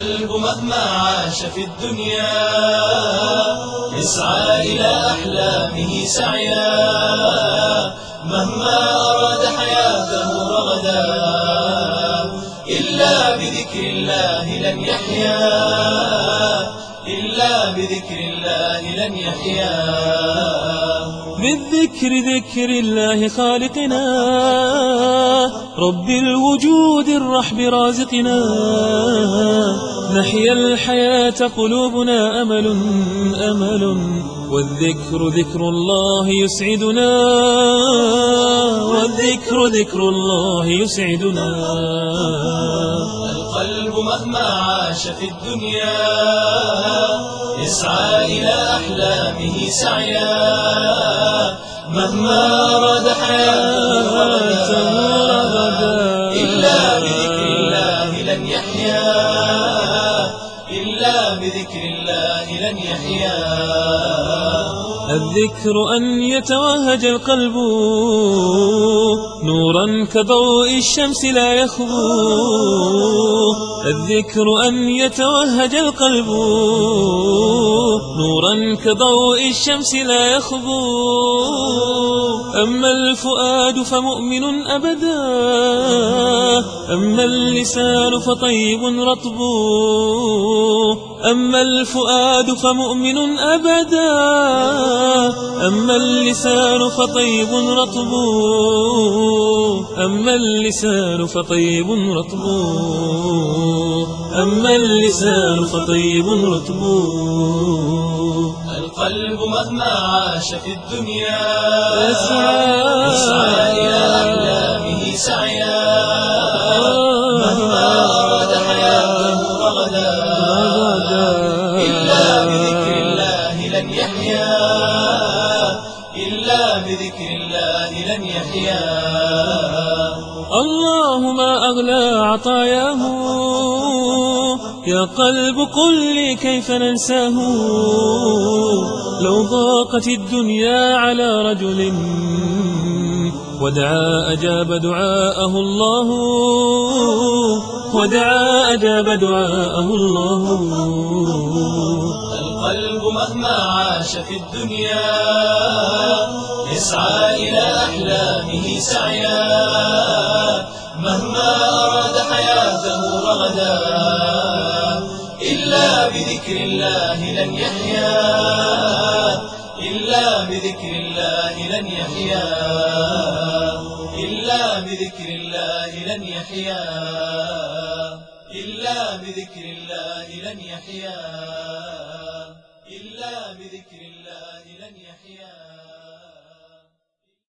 القلب مهما عاش في الدنيا يسعى إلى أحلامه سعيا، مهما أراد حياته رغدا إلا بذكر الله لن يحيا، إلا بذكر الله لن يحيا. بالذكر ذكر الله خالقنا رب الوجود الرحب رازقنا، نحيا الحياة قلوبنا أمل أمل، والذكر ذكر الله يسعدنا، والذكر ذكر الله يسعدنا. القلب مهما عاش في الدنيا يسعى إلى أحلامه سعيا، مهما أراد حياته رغدا إلا بذكر الله لن يحيا، إلا بذكر الله لن يحيا. الذكر أن يتوهج القلب نورا كضوء الشمس لا يخبو، الذكر أن يتوهج القلب نورا كضوء الشمس لا يخبو. أما الفؤاد فمؤمن أبدا، أما اللسان فطيب رطب، أما الفؤاد فمؤمن أبدا، أما اللسان فطيب رطب، أما اللسان فطيب رطب، أما اللسان فطيب رطب. القلب مهما عاش في الدنيا يسعى إلى أحلامه سعيا، مهما أراد حياته رغدا إلا بذكر الله لن يحيا، إلا بذكر الله لن يحيا. الله ما أغلى عطاياه، يا قلب قل لي كيف ننساه. لو ضاقت الدنيا على رجل ودعا أجاب دعاءه الله، ودعا أجاب دعاءه الله. القلب مهما عاش في الدنيا يسعى إلى أحلامه سعيا، مهما أراد حياته رغدا إلا بذكر الله لن يحيا، إلا بذكر الله لن يحيا، إلا بذكر الله لن يحيا، إلا بذكر الله لن يحيا، إلا بذكر الله لن يحيا.